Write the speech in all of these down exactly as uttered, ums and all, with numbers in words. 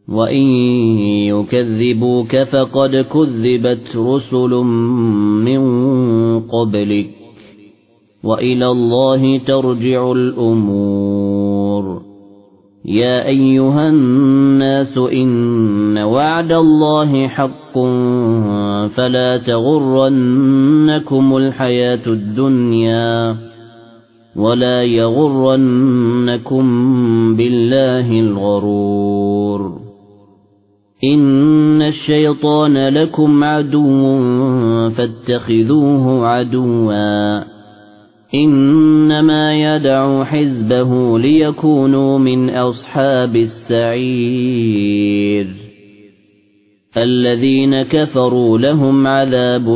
وَإِن يُكَذِّبُوكَ فَقَدْ كُذِّبَتْ رُسُلٌ مِّن قَبْلِكَ وَإِلَى اللَّهِ تَرْجِعُ الْأُمُورُ يَا أَيُّهَا النَّاسُ إِنَّ وَعْدَ اللَّهِ حَقٌّ فَلَا تَغُرَّنَّكُمُ الْحَيَاةُ الدُّنْيَا وَلَا يَغُرَّنَّكُم بِاللَّهِ الْغَرُورُ إِنَّ الشَّيْطَانَ لَكُمْ عَدُوٌّ فَاتَّخِذُوهُ عَدُوًّا إِنَّمَا يَدْعُو حِزْبَهُ لِيَكُونُوا مِنْ أَصْحَابِ السَّعِيرِ الَّذِينَ كَفَرُوا لَهُمْ عَذَابٌ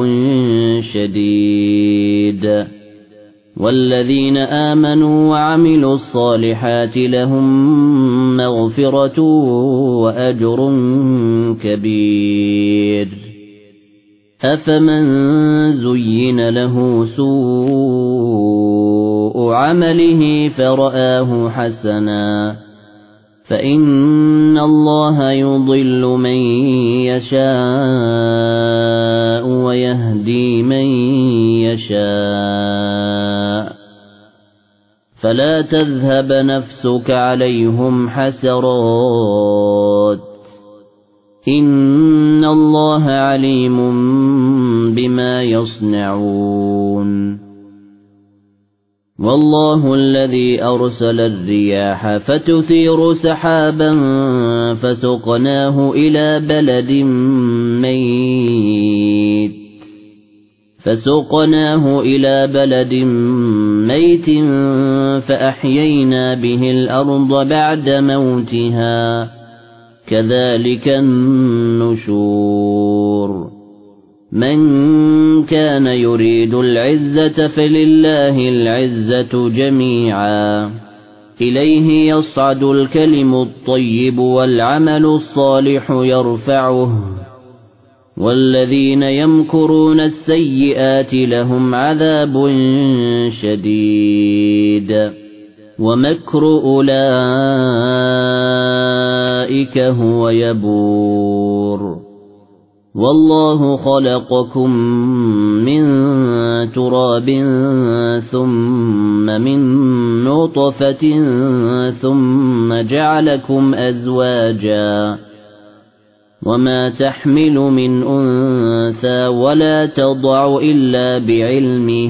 شَدِيدٌ وَالَّذِينَ آمَنُوا وَعَمِلُوا الصَّالِحَاتِ لَهُم مَّغْفِرَةٌ وَأَجْرٌ كَبِيرٌ أَفَمَن زُيِّنَ لَهُ سُوءُ عَمَلِهِ فَرَآهُ حَسَنًا فَإِنَّ اللَّهَ يُضِلُّ مَن يَشَاءُ وَيَهْدِي مَن يَشَاءُ فَلَا تَذْهَبْ نَفْسُكَ عَلَيْهِمْ حَسَرَاتٍ إِنَّ اللَّهَ عَلِيمٌ بِمَا يَصْنَعُونَ وَاللَّهُ الَّذِي أَرْسَلَ الرِّيَاحَ فَتُثِيرُ سَحَابًا فَسُقْنَاهُ إِلَى بَلَدٍ مَّيِّتٍ فَسُقْنَاهُ إِلَى بَلَدٍ مَّيِّتٍ فَأَحْيَيْنَا بِهِ الْأَرْضَ بَعْدَ مَوْتِهَا كَذَلِكَ النُّشُورُ مَن كَانَ يُرِيدُ الْعِزَّةَ فَلِلَّهِ الْعِزَّةُ جَمِيعًا إِلَيْهِ يَصْعَدُ الْكَلِمُ الطَّيِّبُ وَالْعَمَلُ الصَّالِحُ يَرْفَعُهُ وَالَّذِينَ يَمْكُرُونَ السَّيِّئَاتِ لَهُمْ عَذَابٌ شَدِيدٌ وَمَكْرُ أُولَئِكَ هُوَ يَبُورُ وَاللَّهُ خَلَقَكُم مِّن تُرَابٍ ثُمَّ مِن نُّطْفَةٍ ثُمَّ جَعَلَكُمْ أَزْوَاجًا وَمَا تَحْمِلُ مِنْ أُنثَىٰ وَلَا تَضَعُ إِلَّا بِعِلْمِهِ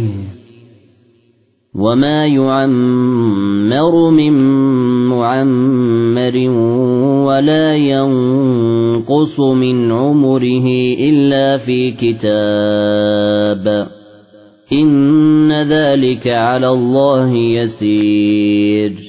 وَمَا يُعَمَّرُ مِن مُّعَمَّرٍ وَلَا يَنقُصُ مِنْ عُمُرِهِ إِلَّا فِي كِتَابٍ إِنَّ ذَلِكَ عَلَى اللَّهِ يَسِيرٌ